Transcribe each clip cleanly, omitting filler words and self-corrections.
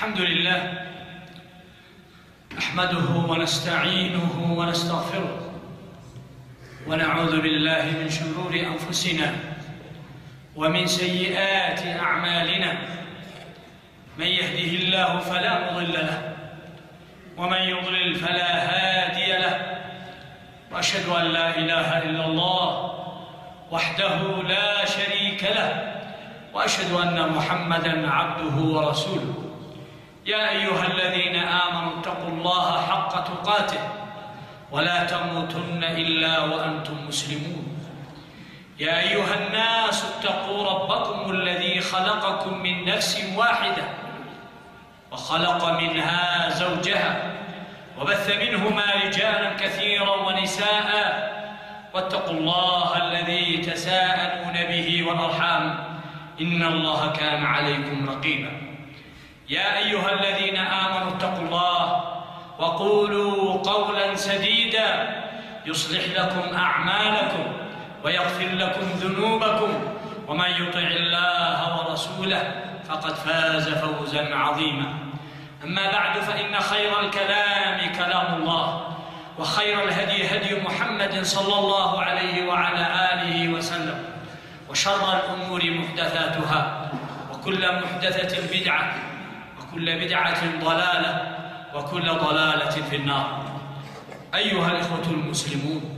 الحمد لله نحمده ونستعينه ونستغفره ونعوذ بالله من شرور أنفسنا ومن سيئات أعمالنا. من يهده الله فلا مضل له ومن يضلل فلا هادي له، وأشهد أن لا إله إلا الله وحده لا شريك له، وأشهد أن محمدًا عبده ورسوله. يا أيها الذين آمنوا اتقوا الله حق تقاته ولا تموتن إلا وأنتم مسلمون. يا أيها الناس اتقوا ربكم الذي خلقكم من نفس واحدة وخلق منها زوجها وبث منهما رجالا كثيرا ونساء، واتقوا الله الذي تساءلون به والأرحام إن الله كان عليكم رقيبا. يا أيها الذين آمنوا اتقوا الله وقولوا قولا سديدا يصلح لكم أعمالكم ويغفر لكم ذنوبكم، ومن يطع الله ورسوله فقد فاز فوزا عظيما. أما بعد، فإن خير الكلام كلام الله، وخير الهدي هدي محمد صلى الله عليه وعلى آله وسلم، وشر الأمور محدثاتها، وكل محدثة بدعة، وكل بدعة ضلالة، وكل ضلالة في النار. أيها الإخوة المسلمون،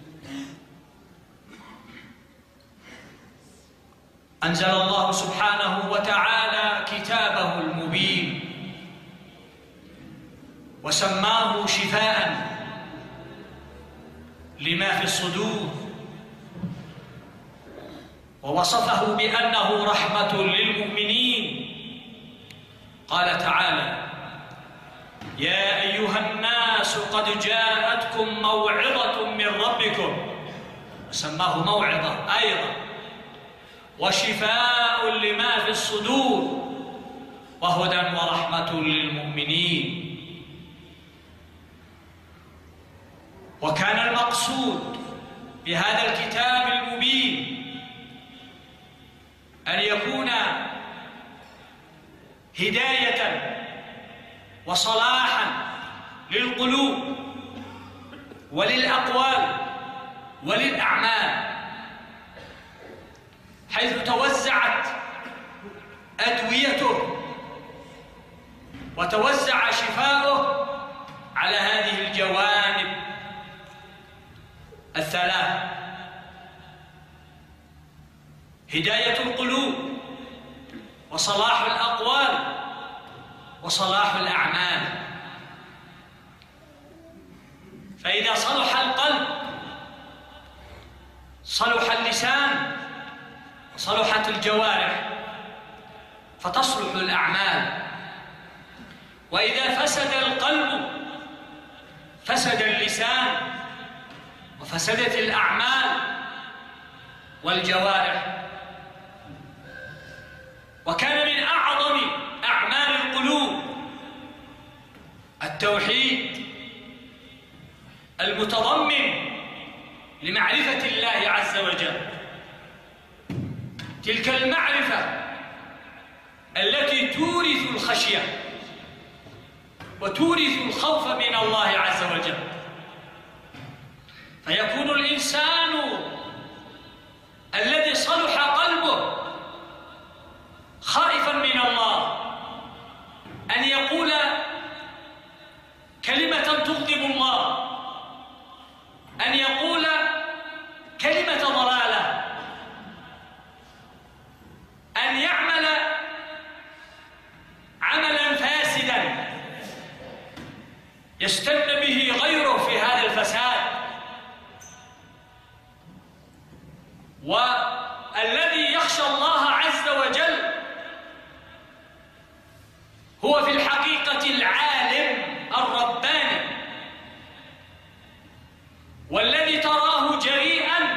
أنزل الله سبحانه وتعالى كتابه المبين وسماه شفاء لما في الصدور، ووصفه بأنه رحمة للمؤمنين. قال تعالى: يا أيها الناس قد جاءتكم موعظة من ربكم، وسماه موعظة أيضا، وشفاء لما في الصدور، وهدى ورحمة للمؤمنين. وكان المقصود بهذا الكتاب المبين أن يكون هداية وصلاحا للقلوب وللأقوال وللأعمال، حيث توزعت أدويته وتوزع شفاؤه على هذه الجوانب الثلاث: هداية القلوب، وصلاح الأقوال، وصلاح الأعمال. فإذا صلح القلب صلح اللسان وصلحت الجوارح فتصلح الأعمال، وإذا فسد القلب فسد اللسان وفسدت الأعمال والجوارح. وكان من أعظم أعمال القلوب التوحيد المتضمن لمعرفة الله عز وجل، تلك المعرفة التي تورث الخشية وتورث الخوف من الله عز وجل، فيكون الإنسان الذي صلح قلبه خائفا من الله أن يقول كلمة تغضب الله، أن يقول كلمة ضلالة، أن يعمل عملا فاسدا يستن به غيره في هذا الفساد. والذي يخشى الله عز وجل هو في الحقيقة العالم الرباني، والذي تراه جريئا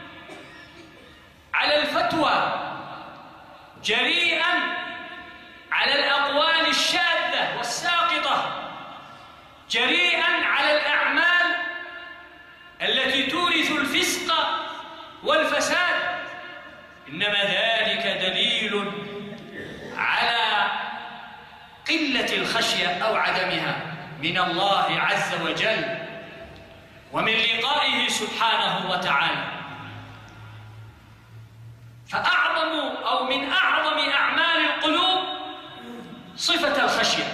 على الفتوى، جريئا على الأقوال الشاذة والساقطة، جريئا على الأعمال التي تورث الفسق والفساد. إنما ذلك دليل على قلة الخشية أو عدمها من الله عز وجل ومن لقائه سبحانه وتعالى. فأعظم أو من أعظم أعمال القلوب صفة الخشية،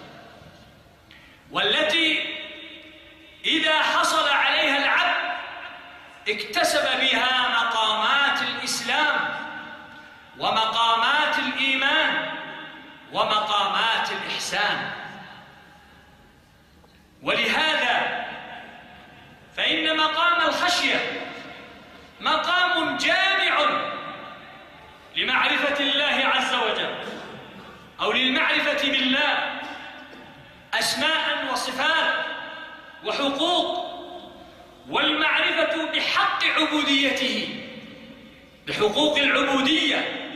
والتي إذا حصل عليها العبد اكتسب بها مقامات الإسلام ومقامات الإيمان ومقامات الإحسان. ولهذا فإن مقام الخشية مقام جامع لمعرفة الله عز وجل أو للمعرفة بالله، أسماء وصفات وحقوق، والمعرفة بحق عبوديته، بحقوق العبودية،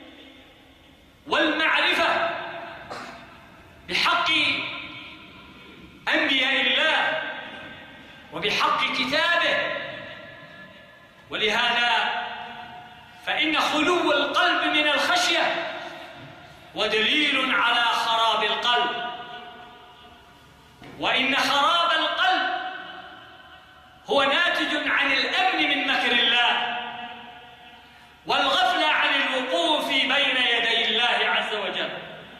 والمعرفة بحق أنبياء الله وبحق كتابه. ولهذا فإن خلو القلب من الخشية ودليل على خراب القلب، وإن خراب القلب هو ناتج عن الأمن من مكر الله والغفلة عن الوقوف بين يدي الله عز وجل.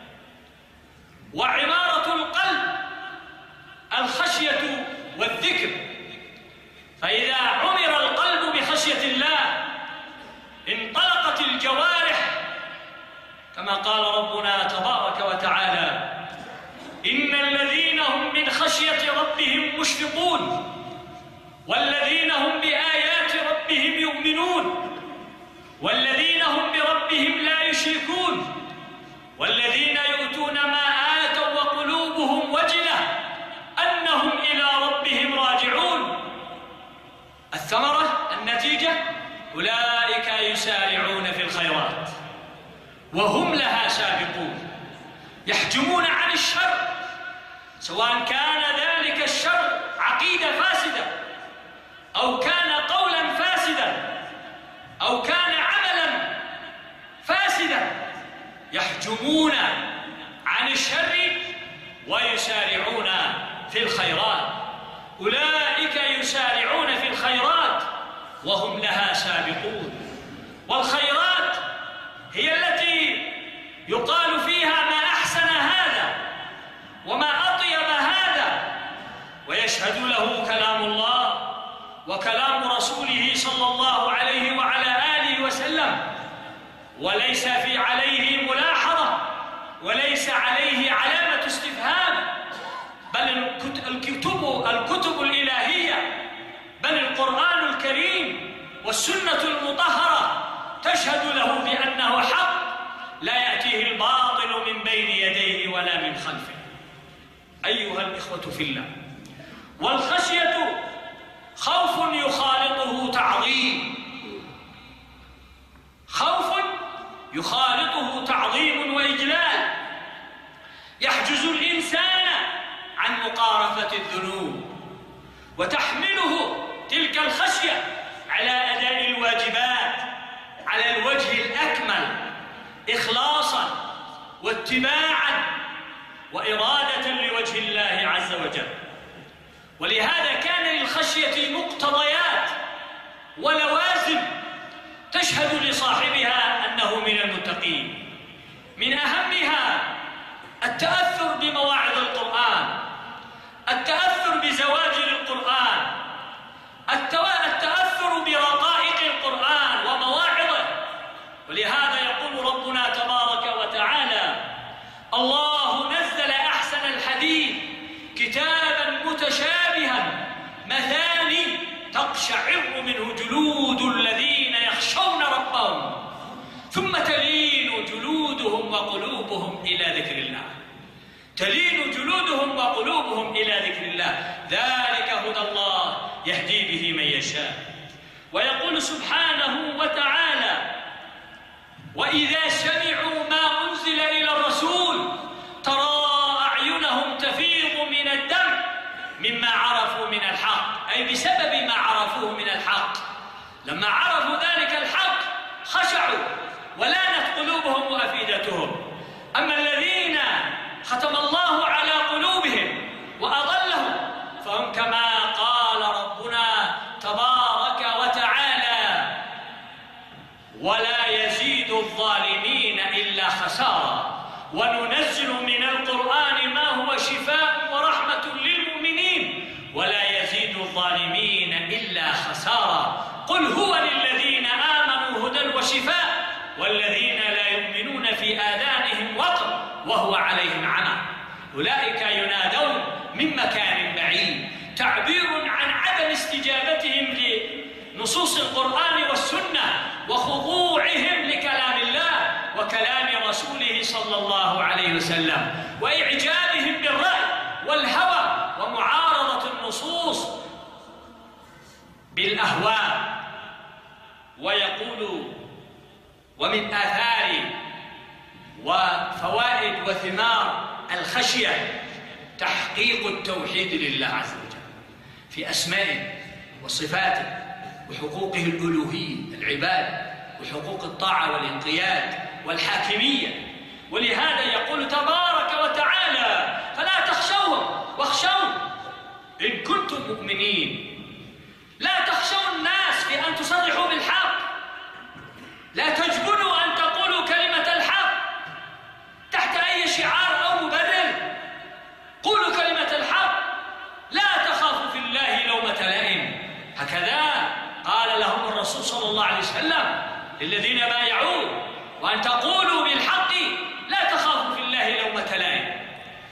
وعمارة القلب الخشية والذكر، فإذا عمر القلب بخشية الله انطلقت الجوارح، كما قال ربنا تبارك وتعالى: إن الذين هم من خشية ربهم مشفقون والذين هم بآيات ربهم يؤمنون والذين هم بربهم لا يشركون والذين يؤتون ما آتوا وقلوبهم وجلة أنهم إلى ربهم راجعون. الثمرة، النتيجة: أولئك يسارعون في الخيرات وهم لها سابقون، يحجمون عن الشر، سواء كان ذلك الشر عقيدة فاسدة أو كان قولا فاسدا أو كان عملا فاسدا، يحجمون عن الشر ويسارعون في الخيرات. أولئك يسارعون في الخيرات وهم لها سابقون. والخيرات هي التي يقال فيها ما أحسن هذا وما أطيب هذا، ويشهد له كلام الله وكلام رسوله صلى الله عليه وعلى آله وسلم، وليس في عليه ملاحظة وليس عليه علامة استفهام، بل الكتب الإلهية، بل القرآن الكريم والسنة المطهرة تشهد له بأنه حق لا يأتيه الباطل من بين يديه ولا من خلفه. أيها الإخوة في الله، والخشية خوف يخالطه تعظيم، خوف يخالطه تعظيم وإجلال، يحجز الإنسان عن مقارفة الذنوب، وتحمله تلك الخشية على أداء الواجبات على الوجه الأكمل إخلاصا واتباعا وإرادة لوجه الله عز وجل. ولهذا كان للخشية مقتضيات ولوازم تشهد لصاحبها أنه من المتقين. من أهمها التأثر بمواعظ القرآن، التأثر بزواجر القرآن، التأثر برقائق القرآن ومواعظه. ولهذا يقول ربنا تبارك وتعالى: الله نزل أحسن الحديث كتابا متشابها مثاني تقشعر منه جلود الذين يخشون ربهم ثم تلين جلودهم وقلوبهم إلى ذكر الله. تلين جلودهم وقلوبهم إلى ذكر الله، ذلك هدى الله يهدي به من يشاء. ويقول سبحانه وتعالى: وإذا سمعوا ما أنزل إلى الرسول ترى أعينهم تفيض من الدمع مما عرفوا من الحق، أي بسبب ما عرفوه من الحق. لما عرفوا ذلك الحق خشعوا ولانت قلوبهم وأفئدتهم. أما الذين وننزل من القرآن ما هو شفاء ورحمة للمؤمنين ولا يزيد الظالمين إلا خسارا. قل هو للذين آمنوا هدى وشفاء والذين لا يؤمنون في آذانهم وقر وهو عليهم عمى أولئك ينادون من مكان بعيد. تعبير عن عدم استجابتهم لنصوص القرآن والسنة وخضوعهم لكلام الله وكلام رسوله صلى الله عليه وسلم وإعجابهم بالرأي والهوى ومعارضة النصوص بالأهواء. ويقول ومن آثار وفوائد وثمار الخشية تحقيق التوحيد لله عز وجل في أسمائه وصفاته وحقوقه الألوهية العباد وحقوق الطاعة والانقياد والحاكمية. ولهذا يقول تبارك وتعالى فلا تخشوهم واخشون إن كنتم مؤمنين. لا تخشوا الناس في أن تصرحوا بالحق، لا تجبنوا أن تقولوا كلمة الحق تحت أي شعار أو مبرر. قولوا كلمة الحق، لا تخافوا في الله لومة لائم. هكذا قال لهم الرسول صلى الله عليه وسلم للذين بايعوه وأن تقولوا بالحق لا تخافوا في الله لومة لائم.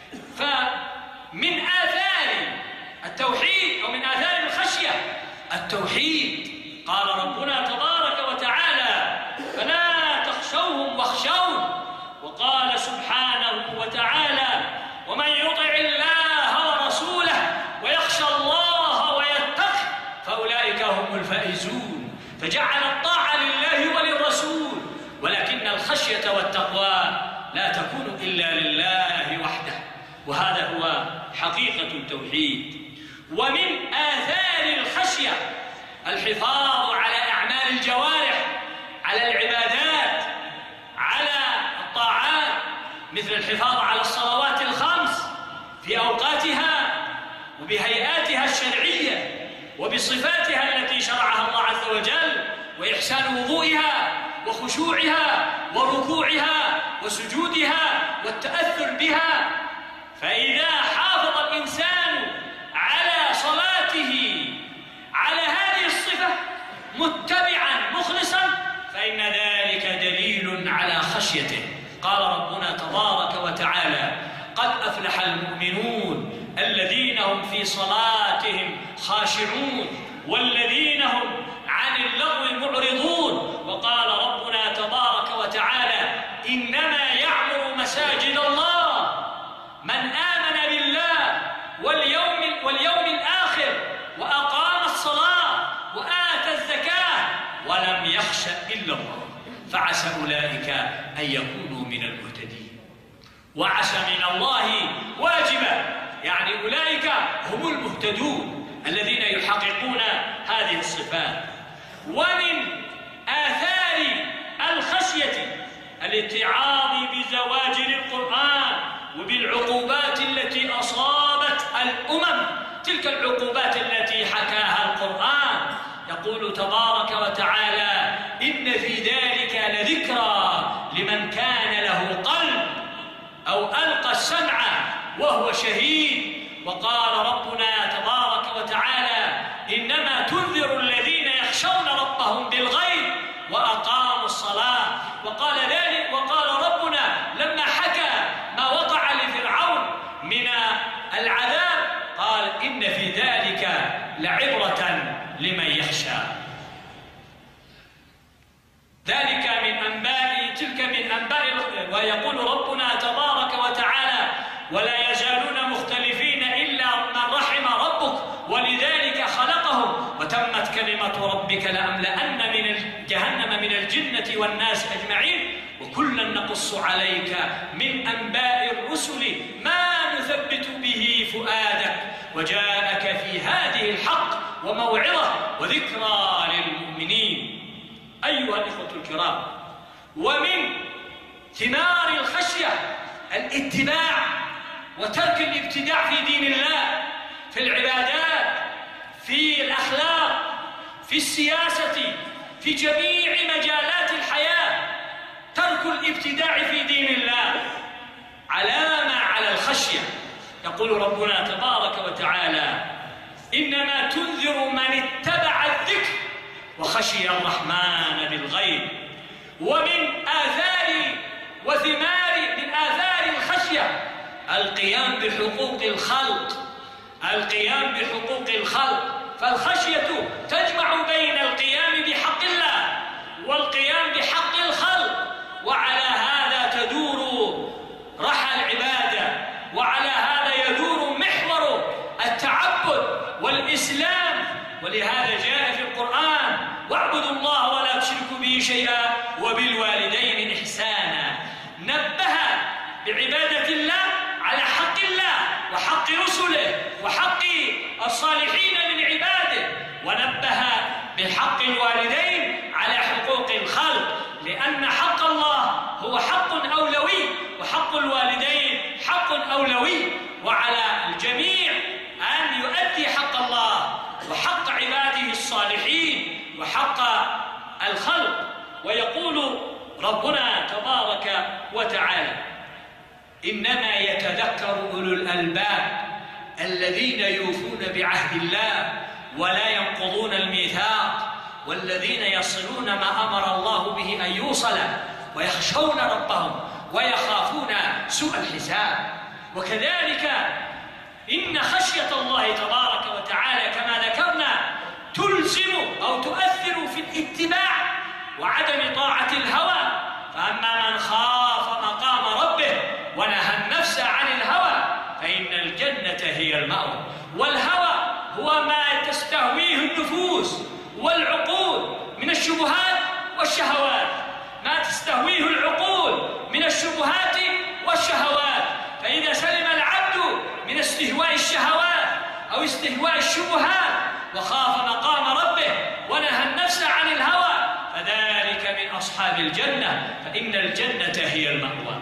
فمن آثار التوحيد أو من آثار الخشية التوحيد. قال ربنا تبارك وتعالى فلا تخشوهم واخشون. وقال سبحانه وتعالى ومن يطع الله ورسوله ويخشى الله ويتقه فأولئك هم الفائزون. فجعل الطاعة لله وللرسول، ولكن الخشية والتقوى لا تكون إلا لله وحده، وهذا هو حقيقة التوحيد. ومن آثار الخشية الحفاظ على أعمال الجوارح، على العبادات، على الطاعات، مثل الحفاظ على الصلوات الخمس في أوقاتها وبهيئاتها الشرعية وبصفاتها التي شرعها الله عز وجل، وإحسان وضوئها وخشوعها وركوعها وسجودها والتأثر بها. فإذا حافظ الإنسان على صلاته على هذه الصفة متبعا مخلصا فإن ذلك دليل على خشيته. قال ربنا تبارك وتعالى قد أفلح المؤمنون الذين هم في صلاتهم خاشعون والذين هم عن اللغو معرضون. وقال ربنا تبارك وتعالى إنما يعمر مساجد الله من آمن بالله واليوم الآخر وأقام الصلاة وآتى الزكاة ولم يخش إلا الله فعسى أولئك أن يكونوا من المهتدين. وعسى من الله واجبا، يعني أولئك هم المهتدون الذين يحققون هذه الصفات. ومن آثار الخشية الاتعاظ بزواجر القرآن وبالعقوبات التي أصابت الأمم، تلك العقوبات التي حكاها القرآن. يقول تبارك وتعالى إن في ذلك لذكرى لمن كان له قلب أو ألقى السمع وهو شهيد. وقال ربنا تبارك وتعالى إنما تنذر الذين يخشون ربهم بالغيب وأقاموا الصلاة. وقال ربنا لما حكى ما وقع لفرعون من العذاب قال إن في ذلك لعبرة لمن يخشى. ذلك من أنباء تلك من أنباء. ويقول ربنا تبارك وتعالى ولا يزالون مختلفين إلا من رحم ربك ولذلك خلقهم وتمت كلمة ربك لأملأن من جهنم من الجنة والناس أجمعين وكلا نقص عليك من أنباء الرسل ما نثبت به فؤادك وجاءك في هذه الحق وموعظة وذكرى للمؤمنين. أيها الإخوة الكرام، ومن ثمار الخشية الاتباع وترك الابتداع في دين الله، في العبادات، في الأخلاق، في السياسة، في جميع مجالات الحياة. ترك الابتداع في دين الله يقول ربنا تبارك وتعالى: إنما تنذر من اتبع الذكر وخشي الرحمن بالغيب. ومن آثار من آثار الخشية القيام بحقوق الخلق، فالخشية تجمع بين القيام بحق الله والقيام بحق الخلق، وعلى هذا تدور رحى العبادة، وعلى هذا يدور محور التعبد والإسلام. ولهذا جاء في القرآن: واعبدوا الله ولا تشركوا به شيئا وبالوالدين إحسانا. نبه بعبادة الله على حق الله وحق رسله وحق الصالحين من عباده، ونبه بحق الوالدين على حقوق الخلق، لأن حق الله هو حق أولوي وحق الوالدين حق أولوي، وعلى الجميع أن يؤدي حق الله وحق عباده الصالحين وحق الخلق. ويقول ربنا تبارك وتعالى: إنما يتذكر أولو الألباب الذين يوفون بعهد الله ولا ينقضون الميثاق والذين يصلون ما أمر الله به أن يوصل ويخشون ربهم ويخافون سوء الحساب. وكذلك إن خشية الله تبارك وتعالى كما ذكرنا تلزم أو تؤثر في الاتباع وعدم طاعة الهوى. فأما من خاف مقام ربه ونهى النفس عن الهوى فإن الجنة هي المأوى. والهوى هو ما تستهويه النفوس والعقول من الشبهات والشهوات، ما تستهويه العقول من الشبهات والشهوات. فإذا سلم العبد من استهواء الشهوات أو استهواء الشبهات وخاف مقام ربه ونهى النفس عن الهوى فذلك من أصحاب الجنة، فإن الجنة هي المأوى.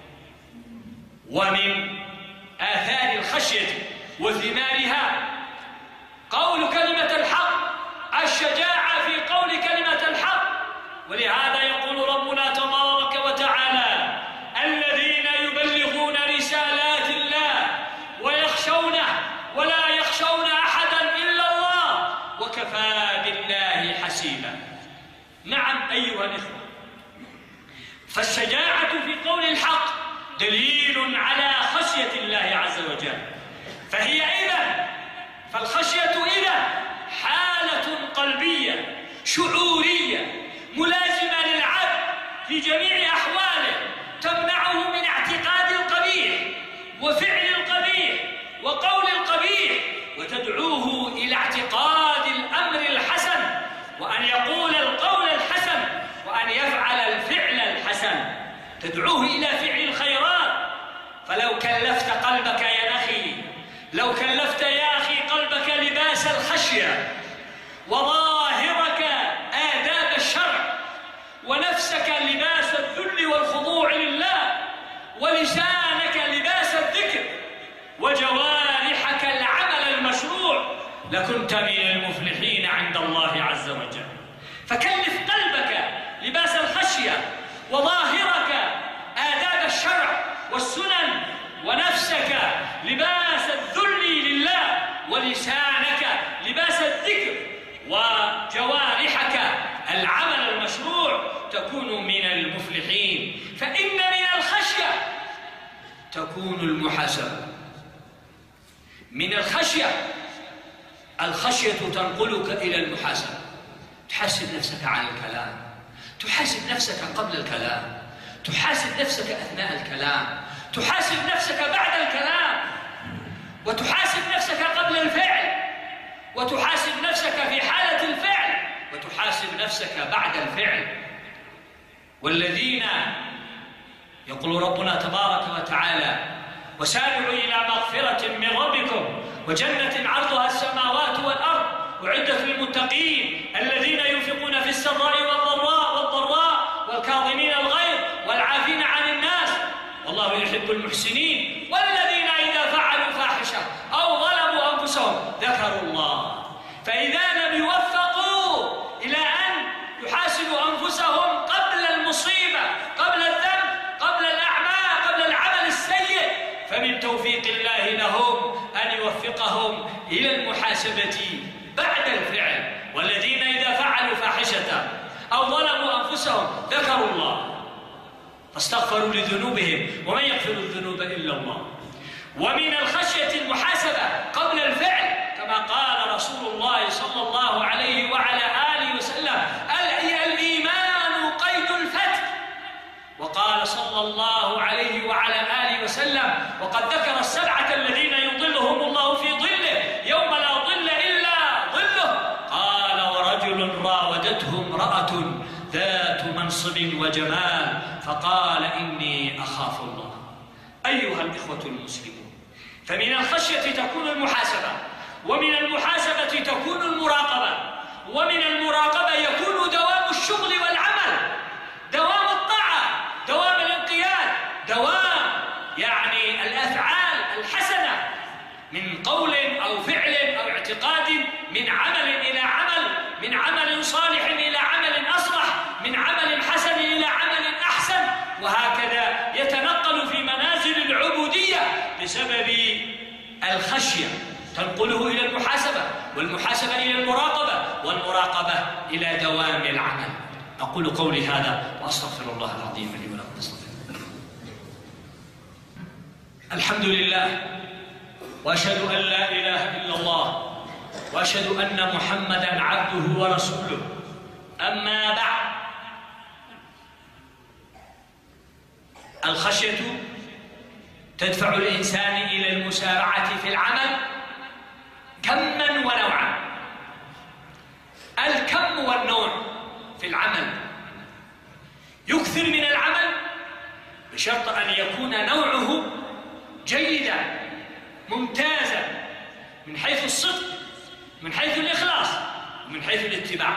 ومن آثار الخشية وثمارها قول كلمة الحق، الشجاعة في قول كلمة الحق. ولهذا يقول ربنا تبارك وتعالى: الذين يبلغون رسالات الله ويخشونه ولا يخشون أحدا إلا الله وكفى بالله حسيبا. نعم أيها الإخوة، فالشجاعة في قول الحق دليل على خشية الله عز وجل. فالخشية إذا حالة قلبية شعورية ملازمة للعبد في جميع أحواله، تمنعه من اعتقاد القبيح وفعل القبيح وقول القبيح، وتدعوه إلى اعتقاد الأمر الحسن، وأن يقول القول الحسن وأن يفعل الفعل الحسن، تدعوه إلى فعل الخيرات. فلو كلفت قلبك يا أخي، لو كلفت يا أخي قلبك لباس الخشية وظاهرك آداب الشرع ونفسك لباس الذل والخضوع لله ولسانك لباس الذكر وجوارحك العمل المشروع، لكنت من المفلحين عند الله عز وجل. فكلف قلبك لباس الخشية وظاهرك آداب الشرع والسنن ونفسك لباس الذل لله ولسانك لباس الذكر وجوارحك العمل المشروع، تكون من المفلحين. فإن من الخشية تكون المحاسبة. من الخشية تنقلك إلى المحاسبة، تحاسب نفسك عن الكلام، تحاسب نفسك قبل الكلام، تحاسب نفسك أثناء الكلام، تحاسب نفسك بعد الكلام، وتحاسب نفسك قبل الفعل، وتحاسب نفسك في حالة الفعل، وتحاسب نفسك بعد الفعل. والذين يقول ربنا تبارك وتعالى: وسارعوا إلى مغفرة من ربكم وجنة عرضها السماوات والأرض أعدت للمتقين الذين ينفقون في السراء والضراء والكاظمين الغيظ والعافين عن الناس والله يحب المحسنين والذين إذا فعلوا فاحشة أو ظلموا أنفسهم ذكروا الله. فإذا لم يوفقوا إلى أن يحاسبوا أنفسهم قبل المصيبة، قبل الذنب، قبل الأعمال، قبل العمل السيء، فمن فمن توفيق الله لهم أن يوفقهم إلى المحاسبة بعد الفعل. والذين إذا فعلوا فاحشة أو ظلموا أنفسهم ذكروا الله فاستغفروا لذنوبهم ومن يغفر الذنوب إلا الله. ومن الخشية المحاسبة قبل الفعل، كما قال رسول الله صلى الله عليه وعلى آله وسلم: الإيمان قيد الفتح. وقال صلى الله عليه وعلى آله وسلم: وقد ذكر السبعة الذين يظلهم الله في ظله يوم لا ظل إلا ظله، قال: ورجل راودته امرأة ذات منصب وجمال فقال: إني أخاف الله. أيها الإخوة المسلمون، فمن الخشية تكون المحاسبة، ومن المحاسبة تكون المراقبة، ومن المراقبة يكون دوام الشغل والعمل، دوام الطاعة، دوام الانقياد، دوام يعني الأفعال الحسنة من قول أو فعل أو اعتقاد، من عمل إلى عمل، من عمل صالح إلى عمل أصلح، من عمل حسن إلى عمل أحسن، وهكذا يتنقل في منازل العبودية بسبب الخشية، تنقله إلى المحاسبة، والمحاسبة إلى المراقبة، والمراقبة إلى دوام العمل. أقول قولي هذا وأستغفر الله العظيم لي ولكم فاستغفروه. الحمد لله، وأشهد أن لا إله إلا الله، وأشهد أن محمدًا عبده ورسوله. أما بعد، الخشية تدفع الإنسان إلى المسارعة في العمل كماً ونوعاً. الكم والنوع في العمل: يكثر من العمل بشرط أن يكون نوعه جيداً ممتازاً من حيث الصدق، من حيث الإخلاص، ومن حيث الاتباع.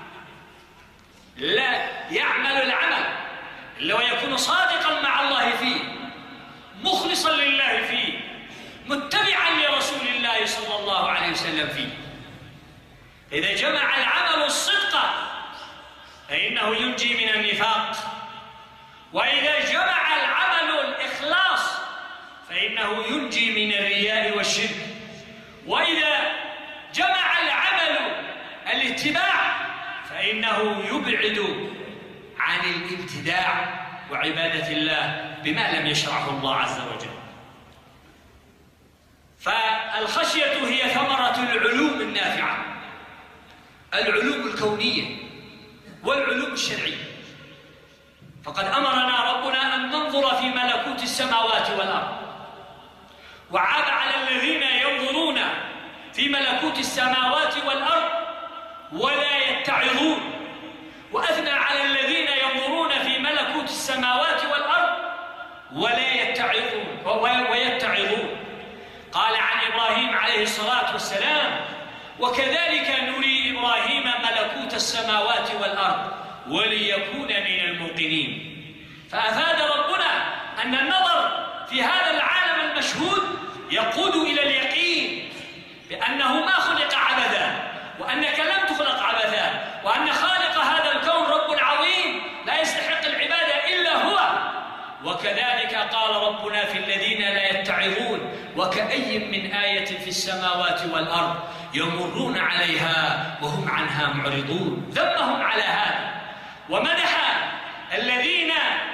لا يعمل العمل إلا ويكون صادقاً مع الله فيه، مخلصاً لله فيه، متبعاً لرسول الله صلى الله عليه وسلم فيه. إذا جمع العمل الصدق فإنه ينجي من النفاق، وإذا جمع العمل الإخلاص فإنه ينجي من الرياء والشرك، وإذا جمع العمل الاتباع فإنه يبعد عن الابتداع وعبادة الله بما لم يشرعه الله عز وجل. فالخشية هي ثمرة العلوم النافعة، العلوم الكونية والعلوم الشرعية. فقد أمرنا ربنا أن ننظر في ملكوت السماوات والأرض، وعاب على الذين ينظرون في ملكوت السماوات والأرض ولا يتعظون، وأثنى على الذين ينظرون في ملكوت السماوات والأرض ولا يتعظون ويتعظون. قال عن إبراهيم عليه الصلاة والسلام: وكذلك نري إبراهيم ملكوت السماوات والأرض وليكون من الموقنين. فأفاد ربنا أن النظر في هذا العالم المشهود يقود إلى اليقين بأنه ما خلق عبثا، وأنك لم تخلق عبثا، وأن خالق هذا الكون رب عظيم لا يستحق العبادة إلا هو. وكذلك قال ربنا في الذين لا يتعظون: وكأي من آية في السماوات والأرض يمرون عليها وهم عنها معرضون. ذمهم على هذا، ومدح الذين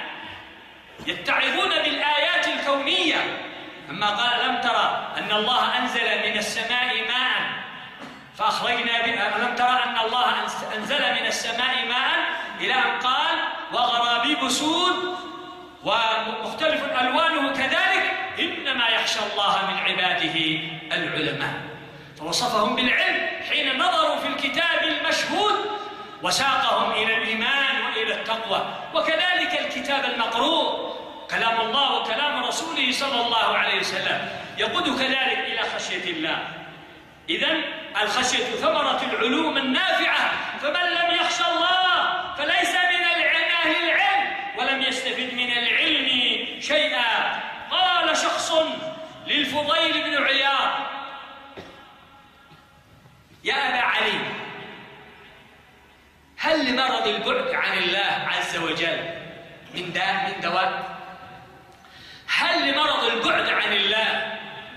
يتعظون بالآيات الكونية لما قال: ألم ترى أن الله أنزل من السماء ماء فأخرجنا به، ألم ترى أن الله أنزل من السماء ماء، إلى أن قال: وغرابيب سود ومختلف ألوانه كذلك، إنما يخشى الله من عباده العلماء. فوصفهم بالعلم حين نظروا في الكتاب المشهود، وساقهم إلى الإيمان وإلى التقوى. وكذلك الكتاب المقروء، كلام الله وكلام رسوله صلى الله عليه وسلم، يقود كذلك إلى خشية الله. إذن الخشية ثمرة العلوم النافعة، فمن لم يخشى الله فليس من أهل العلم ولم يستفد من العلم شيئا. قال شخص للفضيل بن عياض: يا أبا علي، هل لمرض البعد عن الله عز وجل من دواء؟ هل لمرض البعد عن الله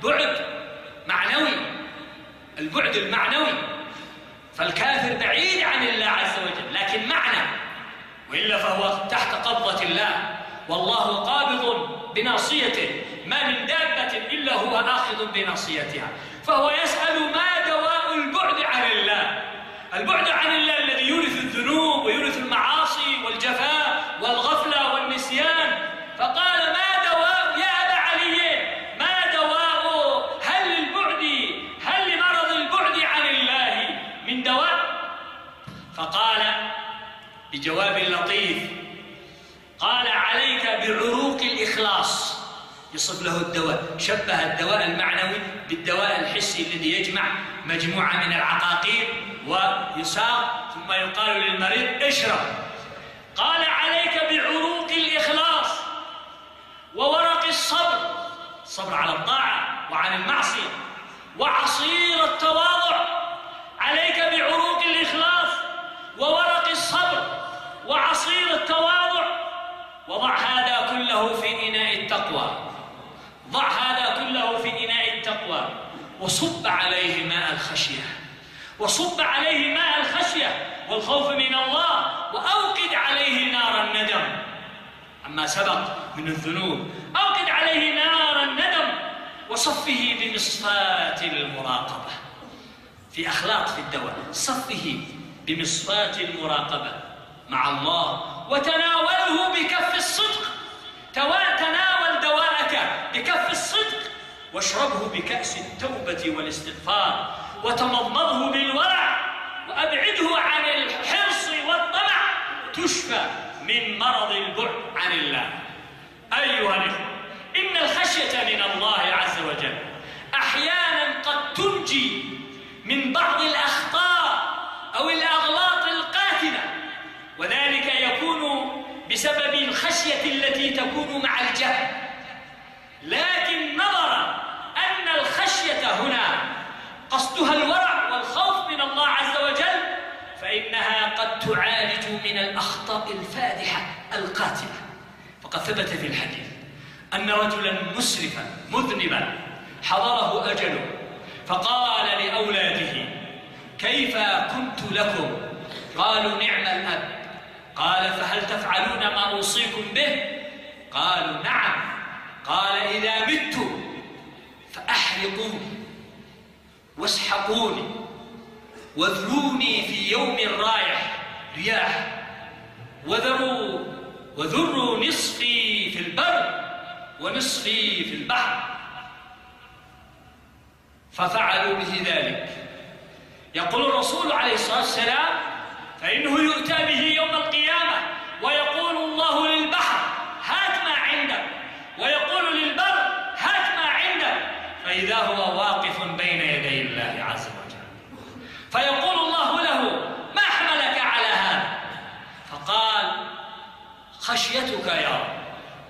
بعد معنوي، البعد المعنوي. فالكافر بعيد عن الله عز وجل لكن معنى، وإلا فهو تحت قبضة الله، والله قابض بناصيته، ما من دابة إلا هو آخذ بناصيتها. فهو يسأل ما دواء البعد عن الله؟ البعد عن الله الذي يورث الذنوب ويورث المعاصي والجفاء والغفلة والنسيان. فقال ما دواء يا أبا علي، ما دواء؟ هل لمرض البعد عن الله من دواء؟ فقال بجواب لطيف، قال عليك بعروق الإخلاص. يصف له الدواء، شبه الدواء المعنوي بالدواء الحسي الذي يجمع مجموعة من العقاقير ويساق ثم يقال للمريض اشرب. قال عليك بعروق الإخلاص وورق الصبر على الطاعة وعن المعصية، وعصير التواضع. عليك بعروق الإخلاص وورق الصبر وعصير التواضع، وضع هذا كله في إناء التقوى، ضع هذا كله في إناء التقوى، وصب عليه ماء الخشية، وصب عليه ماء الخشية والخوف من الله، وأوقد عليه نار الندم عما سبق من الذنوب، أوقد عليه نار الندم، وصفه بمصفاة المراقبة. في أخلاق في الدواء، صفه بمصفاة المراقبة مع الله، وتناوله بكف الصدق. تناول دواءك بكف الصدق، واشربه بكأس التوبة والاستغفار، وتمضمضه بالورع، وأبعده عن الحرص والطمع، تشفى من مرض البعد عن الله. أيها الإخوة، إن الخشية من الله عز وجل أحيانا قد تنجي من بعض الأخطاء أو الأغلاط القاتلة، وذلك يكون بسبب الخشية التي تكون مع الجهل. لكن نظرا أن الخشية هنا قصدها الورع والخوف من الله عز وجل، فإنها قد تعالج من الأخطاء الفادحة القاتلة. فقد ثبت في الحديث أن رجلا مسرفا مذنبا حضره أجله، فقال لأولاده كيف كنت لكم؟ قالوا نعم الأب. قال فهل تفعلون ما أوصيكم به؟ قالوا نعم. قال إذا مت فأحرقوني واسحقوني واذروني في يوم رايح رياح، وذروا نصفي في البر ونصفي في البحر. ففعلوا به ذلك. يقول الرسول عليه الصلاة والسلام فإنه يؤتى به يوم القيامة ويقول الله للبحر هات ما عندك، ويقول للبر هات ما عندك، فإذا هو واقف بين يدي الله عز وجل، فيقول الله له ما حملك على هذا؟ فقال خشيتك يا رب،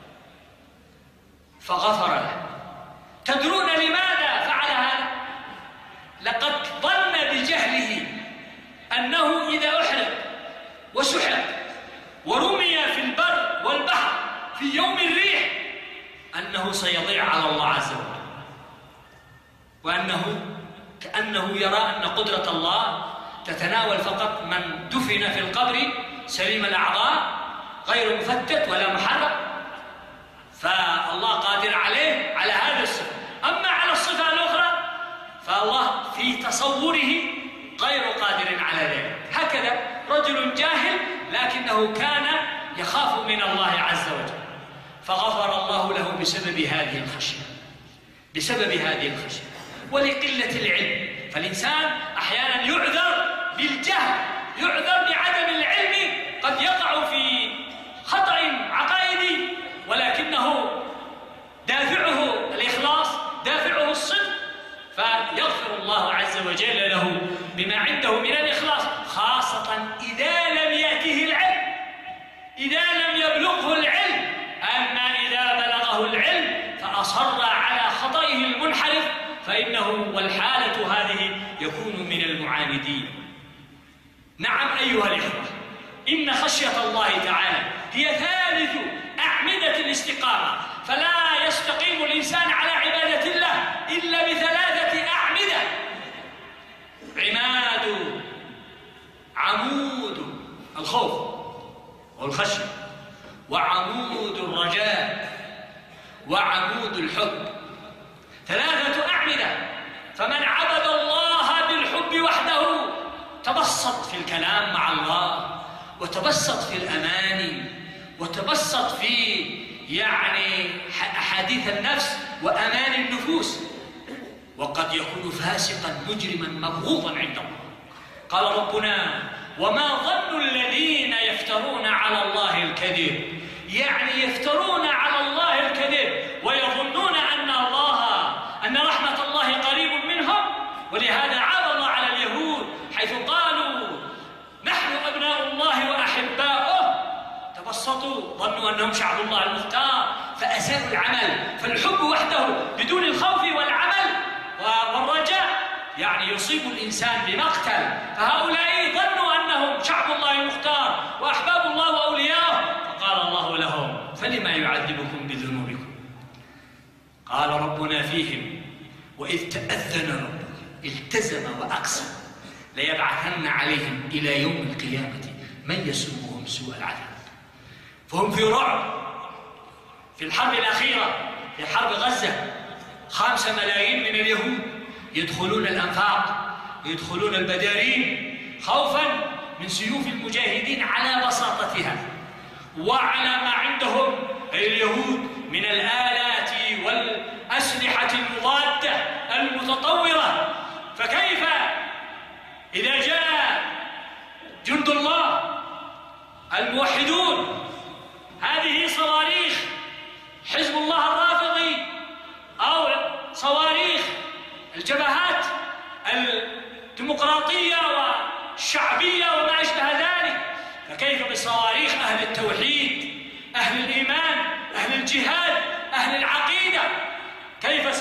فغفر له. تدرون لماذا فعل هذا؟ لقد ظن بجهله أنه إذا أحرق وسحق ورمي في البر والبحر في يوم الريح أنه سيضيع على الله عز وجل، وأنه كأنه يرى أن قدرة الله تتناول فقط من دفن في القبر سليم الأعضاء غير مفتت ولا محرك، فالله قادر عليه على هذه الصفة. أما على الصفة الأخرى فالله في تصوره غير قادر على ذلك. هكذا رجل جاهل لكنه كان يخاف من الله عز وجل، فغفر الله له بسبب هذه الخشية، بسبب هذه الخشية ولقلة العلم. فالإنسان أحيانا يعذر بالجهل، يعذر بعدم العلم، قد يقع في خطأ عقائدي ولكنه دافعه الإخلاص، دافعه الصدق، فيغفر الله عز وجل له بما عنده من الإخلاص، خاصة إذا لم يأته العلم، إذا لم يبلغه العلم. أما إذا بلغه العلم فأصر على خطئه المنحرف فإنه والحالة هذه يكون من المعاندين. نعم أيها الإخوة، إن خشية الله تعالى هي ثالث أعمدة الاستقامة، فلا يستقيم الإنسان على عبادة الله إلا إلا ب3 أعمدة: عمود الخوف والخشية، وعمود الرجاء، وعمود الحب. 3 أعمدة. فمن عبد الله بالحب وحده تبسط في الكلام مع الله، وتبسط في الأماني، وتبسط في أحاديث النفس وأمان النفوس. وقد يكون فاسقا مجرما مبغوضا عند الله. قال ربنا: وما ظن الذين يفترون على الله الكذب، يفترون على الله الكذب ويظنون أن رحمة الله قريب منهم. ولهذا عاب الله على اليهود حيث قالوا: نحن أبناء الله وأحباؤه. تبسطوا، ظنوا أنهم شعب الله المختار فأساءوا العمل. فالحب وحده بدون الخوف والعمل والرجاء يصيب الإنسان بمقتل. فهؤلاء ظنوا أنهم شعب الله المختار وأحباب الله وأولياءه، فقال الله لهم: فلما يعذبكم بذنوبكم. قال ربنا فيهم: وإذ تأذن ربك، التزم وأقسم ليبعثن عليهم إلى يوم القيامة من يسومهم سوء العذاب. فهم في رعب. في الحرب الأخيرة، في حرب غزة، 5 ملايين من اليهود يدخلون الأنفاق، يدخلون البدارين خوفا من سيوف المجاهدين على بساطتها، وعلى ما عندهم اليهود من الآلات والأسلحة المضادة المتطورة. فكيف إذا جاء جند الله الموحدون؟ هذه صواريخ حزب الله الرافضي أو صواريخ الجبهات الديمقراطية والشعبية وما أشبه ذلك. فكيف بصواريخ أهل التوحيد، أهل الإيمان، أهل الجهاد، أهل العقيدة؟ كيف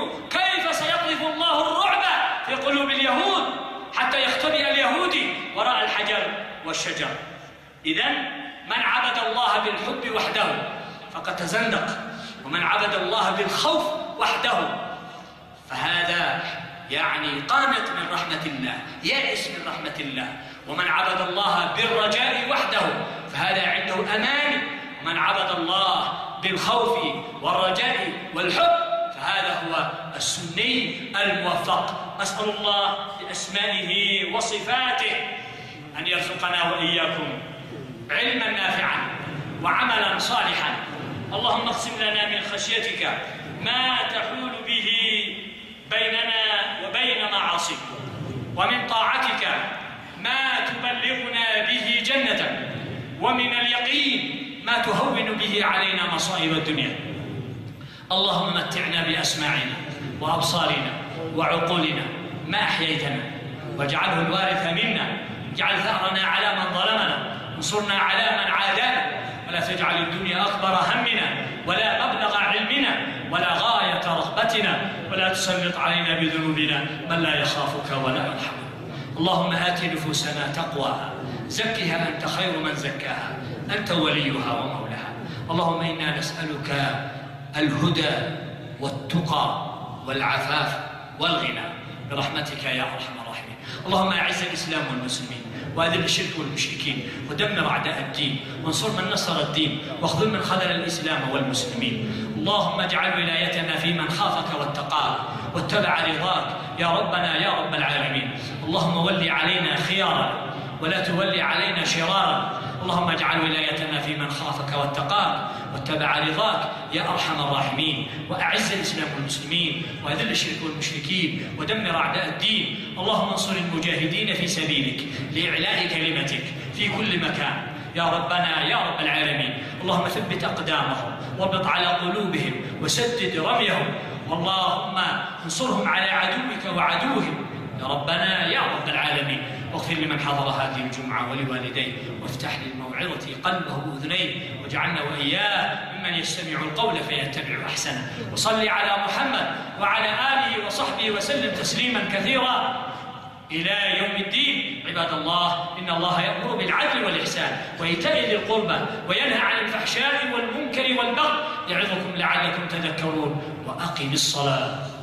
سيقذف الله الرعب في قلوب اليهود حتى يختبئ اليهودي وراء الحجر والشجر؟ إذن من عبد الله بالحب وحده فقد تزندق، ومن عبد الله بالخوف وحده فهذا قانت من رحمة الله، يائس من رحمة الله. ومن عبد الله بالرجاء وحده فهذا عنده أمان. ومن عبد الله بالخوف والرجاء والحب فهذا هو السني الموفق. أسأل الله بأسمائه وصفاته أن يرزقنا وإياكم علما نافعا وعملا صالحا. اللهم اقسم لنا من خشيتك ما تحول به بيننا وبين معاصيك، ومن طاعتك ما تبلغنا به جنتك، ومن اليقين ما تهون به علينا مصائب الدنيا. اللهم متعنا بأسماعنا وأبصارنا وعقولنا ما أحييتنا، واجعله الوارث منا، اجعل ثأرنا على من ظلمنا، انصرنا على من عادانا، ولا تجعل الدنيا أكبر همنا ولا مبلغ علمنا ولا غاية رغبتنا، ولا تسلط علينا بذنوبنا من لا يخافك ولا يرحمنا. اللهم آت نفوسنا تقواها، زكها أنت خير من زكاها، أنت وليها ومولاها. اللهم إنا نسألك الهدى والتقى والعفاف والغنى برحمتك يا أرحم الراحمين. اللهم أعز الإسلام والمسلمين، وأذل الشرك والمشركين، ودمر أعداء الدين، وانصر من نصر الدين، واخذل من خذل الإسلام والمسلمين. اللهم اجعل ولايتنا في من خافك واتقاك واتبع رضاك يا ربنا يا رب العالمين. اللهم ول علينا خيارا ولا تولي علينا شرارا. اللهم اجعل ولايتنا في من خافك واتقاك واتبع رضاك يا أرحم الراحمين. وأعز الإسلام والمسلمين، وأذل الشرك والمشركين، ودمر أعداء الدين. اللهم انصر المجاهدين في سبيلك لإعلاء كلمتك في كل مكان يا ربنا يا رب العالمين. اللهم ثبت أقدامهم واربط على قلوبهم وسدد رميهم. اللهم انصرهم على عدوك وعدوهم يا ربنا يا رب العالمين. واغفر لمن حضر هذه الجمعة ولوالديه، وافتح للموعظة قلبه وأذنيه، واجعلنا وإياه ممن يستمع القول فيتبع أحسنه. وصل على محمد وعلى آله وصحبه وسلم تسليما كثيرا إلى يوم الدين. عباد الله، إن الله يأمر بالعدل والإحسان وإيتاء ذي القربى وينهى عن الفحشاء والمنكر والبغي يعظكم لعلكم تذكرون. وأقم الصلاة.